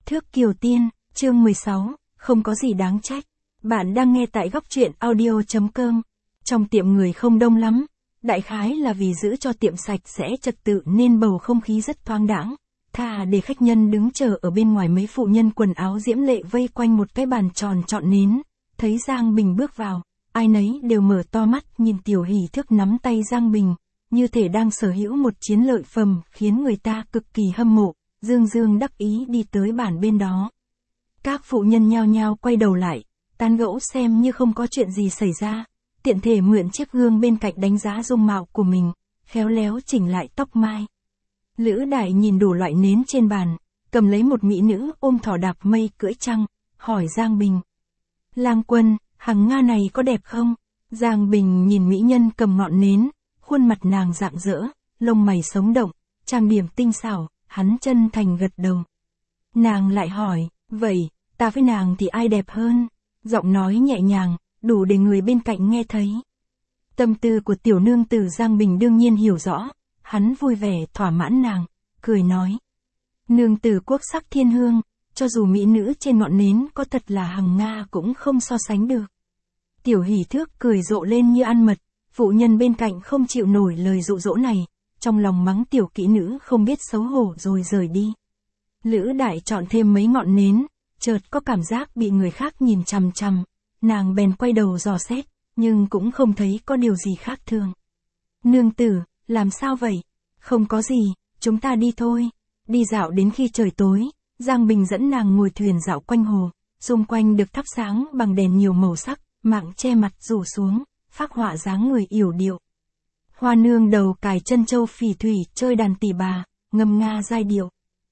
Thước Kiều Tiên, chương 16, không có gì đáng trách. Bạn đang nghe tại góc truyện audio.com. Trong tiệm người không đông lắm, đại khái là vì giữ cho tiệm sạch sẽ trật tự nên bầu không khí rất thoáng đãng. Thà để khách nhân đứng chờ ở bên ngoài, mấy phụ nhân quần áo diễm lệ vây quanh một cái bàn tròn trọn nến. Thấy Giang Bình bước vào, ai nấy đều mở to mắt nhìn Tiểu Hỷ Thước nắm tay Giang Bình, như thể đang sở hữu một chiến lợi phẩm, khiến người ta cực kỳ hâm mộ. Dương Dương đắc ý đi tới bàn bên đó. Các phụ nhân nhao nhao quay đầu lại, tán gẫu xem như không có chuyện gì xảy ra, tiện thể mượn chiếc gương bên cạnh đánh giá dung mạo của mình, khéo léo chỉnh lại tóc mai. Lữ Đại nhìn đủ loại nến trên bàn, cầm lấy một mỹ nữ ôm thỏ đạp mây cưỡi trăng, hỏi Giang Bình. Lang Quân, hằng Nga này có đẹp không? Giang Bình nhìn mỹ nhân cầm ngọn nến, khuôn mặt nàng rạng rỡ, lông mày sống động, trang điểm tinh xảo, hắn chân thành gật đầu. Nàng lại hỏi, vậy, ta với nàng thì ai đẹp hơn? Giọng nói nhẹ nhàng, đủ để người bên cạnh nghe thấy. Tâm tư của tiểu nương tử Giang Bình đương nhiên hiểu rõ, hắn vui vẻ thỏa mãn nàng, cười nói. Nương tử quốc sắc thiên hương, cho dù mỹ nữ trên ngọn nến có thật là hằng Nga cũng không so sánh được. Tiểu Hỷ Thước cười rộ lên như ăn mật, phụ nhân bên cạnh không chịu nổi lời dụ dỗ này, trong lòng mắng tiểu kỹ nữ không biết xấu hổ rồi rời đi. Lữ Đại chọn thêm mấy ngọn nến, chợt có cảm giác bị người khác nhìn chằm chằm, nàng bèn quay đầu dò xét, nhưng cũng không thấy có điều gì khác thường. Nương tử, làm sao vậy? Không có gì, chúng ta đi thôi. Đi dạo đến khi trời tối, Giang Bình dẫn nàng ngồi thuyền dạo quanh hồ, xung quanh được thắp sáng bằng đèn nhiều màu sắc, mạng che mặt rủ xuống, phác họa dáng người yểu điệu. Hoa nương đầu cài chân châu phỉ thủy chơi đàn tỳ bà, ngâm nga giai điệu.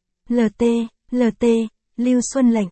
LT, Lưu Xuân Lệnh,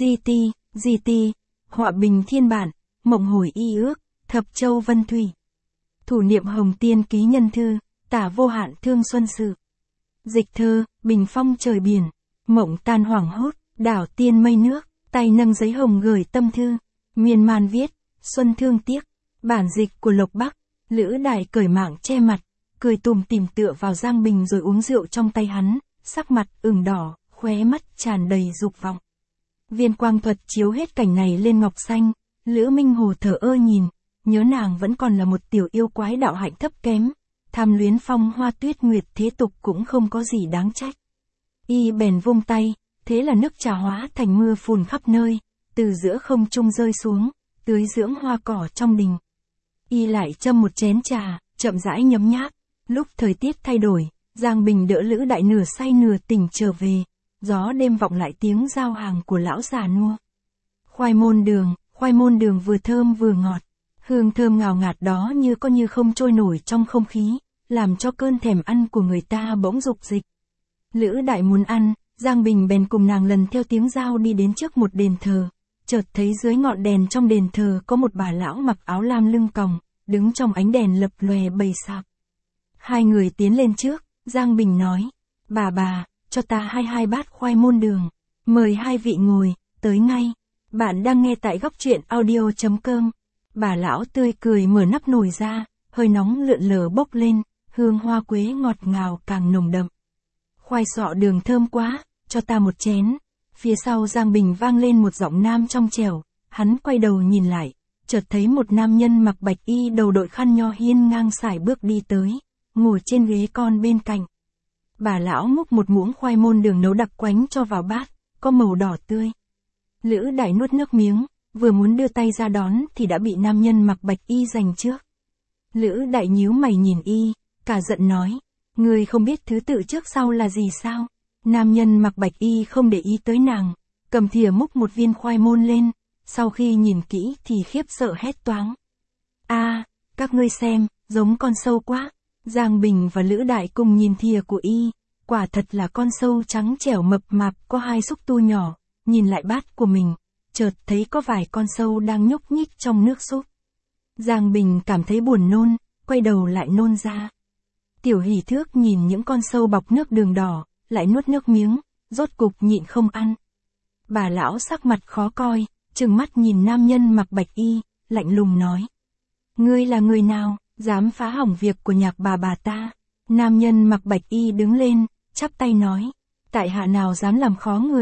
GT, họa bình thiên bản, mộng hồi y ước, thập châu vân thủy. Thủ niệm hồng tiên ký nhân thư, tả vô hạn thương xuân sự. Dịch thơ, bình phong trời biển, mộng tan hoảng hốt, đảo tiên mây nước, tay nâng giấy hồng gửi tâm thư, miên man viết, xuân thương tiếc, bản dịch của Lộc Bắc. Lữ Đại cởi mạng che mặt, cười tủm tỉm tựa vào Giang Bình rồi uống rượu trong tay hắn, sắc mặt ửng đỏ, khóe mắt tràn đầy dục vọng. Viên quang thuật chiếu hết cảnh này lên ngọc xanh, Lữ Minh Hồ thở ơ nhìn, nhớ nàng vẫn còn là một tiểu yêu quái đạo hạnh thấp kém, tham luyến phong hoa tuyết nguyệt thế tục cũng không có gì đáng trách. Y bèn vung tay, thế là nước trà hóa thành mưa phùn khắp nơi, từ giữa không trung rơi xuống, tưới dưỡng hoa cỏ trong đình. Y lại châm một chén trà, chậm rãi nhấm nháp. Lúc thời tiết thay đổi, Giang Bình đỡ Lữ Đại nửa say nửa tỉnh trở về, gió đêm vọng lại tiếng giao hàng của lão già nua. Khoai môn đường vừa thơm vừa ngọt, hương thơm ngào ngạt đó như có như không trôi nổi trong không khí, làm cho cơn thèm ăn của người ta bỗng dục dịch. Lữ Đại muốn ăn, Giang Bình bèn cùng nàng lần theo tiếng giao đi đến trước một đền thờ. Chợt thấy dưới ngọn đèn trong đền thờ có một bà lão mặc áo lam lưng còng, đứng trong ánh đèn lập lòe bầy sạp. Hai người tiến lên trước, Giang Bình nói, bà, cho ta hai bát khoai môn đường, mời hai vị ngồi, tới ngay. Bạn đang nghe tại góc truyện audio.com. Bà lão tươi cười mở nắp nồi ra, hơi nóng lượn lờ bốc lên, hương hoa quế ngọt ngào càng nồng đậm. Khoai sọ đường thơm quá, cho ta một chén. Phía sau Giang Bình vang lên một giọng nam trong trẻo, hắn quay đầu nhìn lại, chợt thấy một nam nhân mặc bạch y đầu đội khăn nho hiên ngang sải bước đi tới, ngồi trên ghế con bên cạnh. Bà lão múc một muỗng khoai môn đường nấu đặc quánh cho vào bát, có màu đỏ tươi. Lữ Đại nuốt nước miếng, vừa muốn đưa tay ra đón thì đã bị nam nhân mặc bạch y giành trước. Lữ Đại nhíu mày nhìn y, cả giận nói, ngươi không biết thứ tự trước sau là gì sao? Nam nhân mặc bạch y không để ý tới nàng, cầm thìa múc một viên khoai môn lên, sau khi nhìn kỹ thì khiếp sợ hét toáng. Các ngươi xem, giống con sâu quá. Giang Bình và Lữ Đại cùng nhìn thìa của y, quả thật là con sâu trắng trẻo mập mạp có hai xúc tu nhỏ, nhìn lại bát của mình, chợt thấy có vài con sâu đang nhúc nhích trong nước súp. Giang Bình cảm thấy buồn nôn, quay đầu lại nôn ra. Tiểu Hỷ Thước nhìn những con sâu bọc nước đường đỏ, lại nuốt nước miếng, rốt cục nhịn không ăn. Bà lão sắc mặt khó coi, trừng mắt nhìn nam nhân mặc bạch y, lạnh lùng nói. Ngươi là người nào, dám phá hỏng việc của nhạc bà ta? Nam nhân mặc bạch y đứng lên, chắp tay nói. Tại hạ nào dám làm khó người,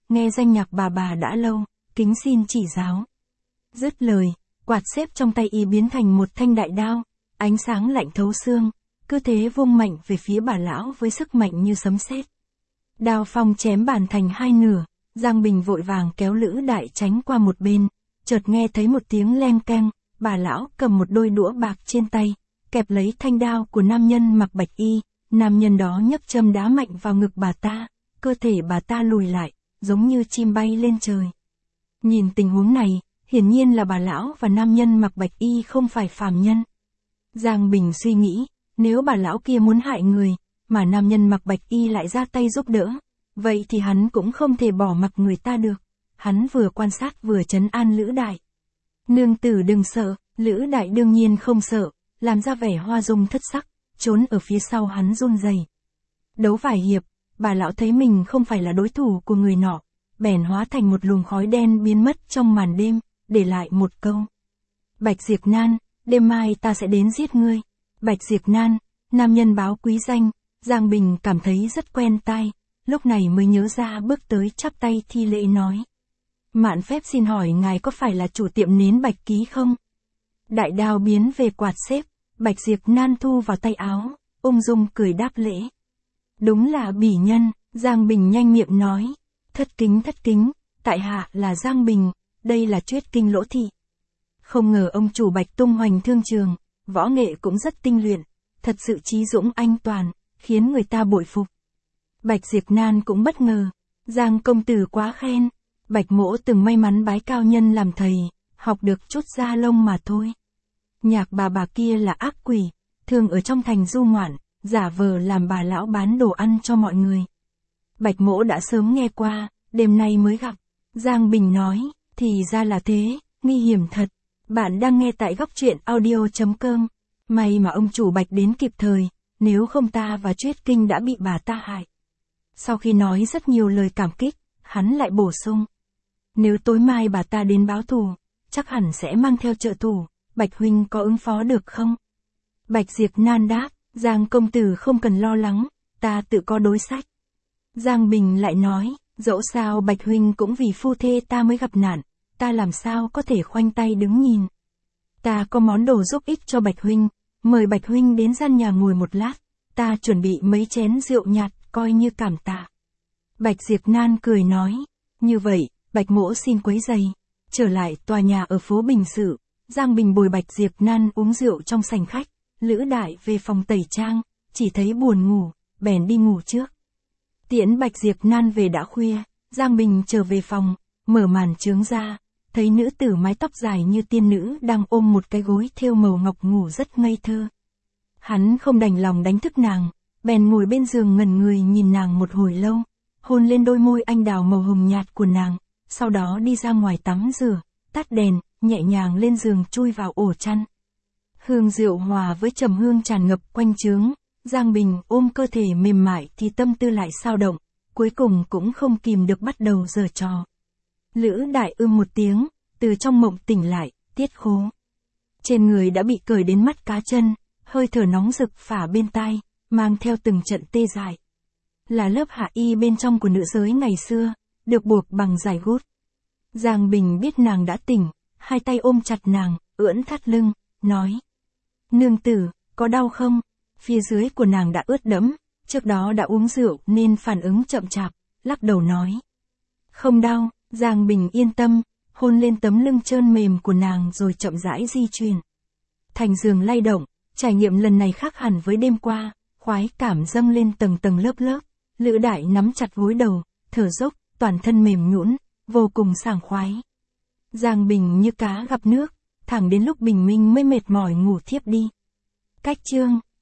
nghe danh nhạc bà đã lâu, kính xin chỉ giáo. Dứt lời, quạt xếp trong tay y biến thành một thanh đại đao, ánh sáng lạnh thấu xương, cứ thế vung mạnh về phía bà lão với sức mạnh như sấm sét. Đao phong chém bàn thành hai nửa, Giang Bình vội vàng kéo Lữ Đại tránh qua một bên, chợt nghe thấy một tiếng leng keng, bà lão cầm một đôi đũa bạc trên tay, kẹp lấy thanh đao của nam nhân mặc bạch y, nam nhân đó nhấc châm đá mạnh vào ngực bà ta, cơ thể bà ta lùi lại, giống như chim bay lên trời. Nhìn tình huống này, hiển nhiên là bà lão và nam nhân mặc bạch y không phải phàm nhân. Giang Bình suy nghĩ, nếu bà lão kia muốn hại người, mà nam nhân mặc bạch y lại ra tay giúp đỡ, vậy thì hắn cũng không thể bỏ mặc người ta được. Hắn vừa quan sát vừa trấn an Lữ Đại. Nương tử đừng sợ, Lữ Đại đương nhiên không sợ, làm ra vẻ hoa dung thất sắc, trốn ở phía sau hắn run rẩy. Đấu vài hiệp, bà lão thấy mình không phải là đối thủ của người nọ, bèn hóa thành một luồng khói đen biến mất trong màn đêm, để lại một câu. Bạch Diệp Nan, đêm mai ta sẽ đến giết ngươi. Bạch Diệp Nan, nam nhân báo quý danh, Giang Bình cảm thấy rất quen tai, lúc này mới nhớ ra bước tới chắp tay thi lễ nói. Mạn phép xin hỏi ngài có phải là chủ tiệm nến Bạch Ký không? Đại đao biến về quạt xếp, Bạch Diệp Nan thu vào tay áo, ung dung cười đáp lễ. Đúng là bỉ nhân, Giang Bình nhanh miệng nói. Thất kính, tại hạ là Giang Bình, đây là Chuyết Kinh Lỗ Thị. Không ngờ ông chủ Bạch tung hoành thương trường, võ nghệ cũng rất tinh luyện, thật sự trí dũng anh toàn, khiến người ta bội phục. Bạch Diệp Nan cũng bất ngờ, Giang công tử quá khen, Bạch mỗ từng may mắn bái cao nhân làm thầy, học được chút da lông mà thôi. Nhạc bà kia là ác quỷ, thường ở trong thành du ngoạn, giả vờ làm bà lão bán đồ ăn cho mọi người. Bạch mỗ đã sớm nghe qua, đêm nay mới gặp. Giang Bình nói, thì ra là thế, nguy hiểm thật. Bạn đang nghe tại góc truyện audio.com. May mà ông chủ Bạch đến kịp thời, nếu không ta và Chuyết Kinh đã bị bà ta hại. Sau khi nói rất nhiều lời cảm kích, hắn lại bổ sung. Nếu tối mai bà ta đến báo thù, chắc hẳn sẽ mang theo trợ thủ, Bạch huynh có ứng phó được không? Bạch Diệp Nan đáp, Giang công tử không cần lo lắng, ta tự có đối sách. Giang Bình lại nói, dẫu sao Bạch huynh cũng vì phu thê ta mới gặp nạn, ta làm sao có thể khoanh tay đứng nhìn. Ta có món đồ giúp ích cho Bạch huynh, mời Bạch huynh đến gian nhà ngồi một lát, ta chuẩn bị mấy chén rượu nhạt, coi như cảm tạ. Bạch Diệp Nan cười nói, như vậy, Bạch mỗ xin quấy rầy. Trở lại tòa nhà ở phố Bình Sự, Giang Bình bồi Bạch Diệp Nan uống rượu trong sảnh khách, Lữ Đại về phòng tẩy trang, chỉ thấy buồn ngủ, bèn đi ngủ trước. Tiễn Bạch Diệp Nan về đã khuya, Giang Bình trở về phòng, mở màn chướng ra, thấy nữ tử mái tóc dài như tiên nữ đang ôm một cái gối thêu màu ngọc ngủ rất ngây thơ. Hắn không đành lòng đánh thức nàng, bèn ngồi bên giường ngẩn người nhìn nàng một hồi lâu, hôn lên đôi môi anh đào màu hồng nhạt của nàng, sau đó đi ra ngoài tắm rửa, tắt đèn, nhẹ nhàng lên giường chui vào ổ chăn. Hương rượu hòa với trầm hương tràn ngập quanh trướng, Giang Bình ôm cơ thể mềm mại thì tâm tư lại xao động, cuối cùng cũng không kìm được bắt đầu giở trò. Lữ Đại một tiếng, từ trong mộng tỉnh lại, tiết khố. Trên người đã bị cởi đến mắt cá chân, hơi thở nóng rực phả bên tai, mang theo từng trận tê dại. Là lớp hạ y bên trong của nữ giới ngày xưa, được buộc bằng dải gút. Giang Bình biết nàng đã tỉnh, hai tay ôm chặt nàng, ưỡn thắt lưng, nói. Nương tử, có đau không? Phía dưới của nàng đã ướt đẫm, trước đó đã uống rượu nên phản ứng chậm chạp, lắc đầu nói. Không đau, Giang Bình yên tâm, hôn lên tấm lưng trơn mềm của nàng rồi chậm rãi di chuyển. Thành giường lay động, trải nghiệm lần này khác hẳn với đêm qua, khoái cảm dâng lên tầng tầng lớp lớp, Lữ Đại nắm chặt gối đầu, thở dốc, toàn thân mềm nhũn, vô cùng sảng khoái. Giang Bình như cá gặp nước, thẳng đến lúc bình minh mới mệt mỏi ngủ thiếp đi. Cách chương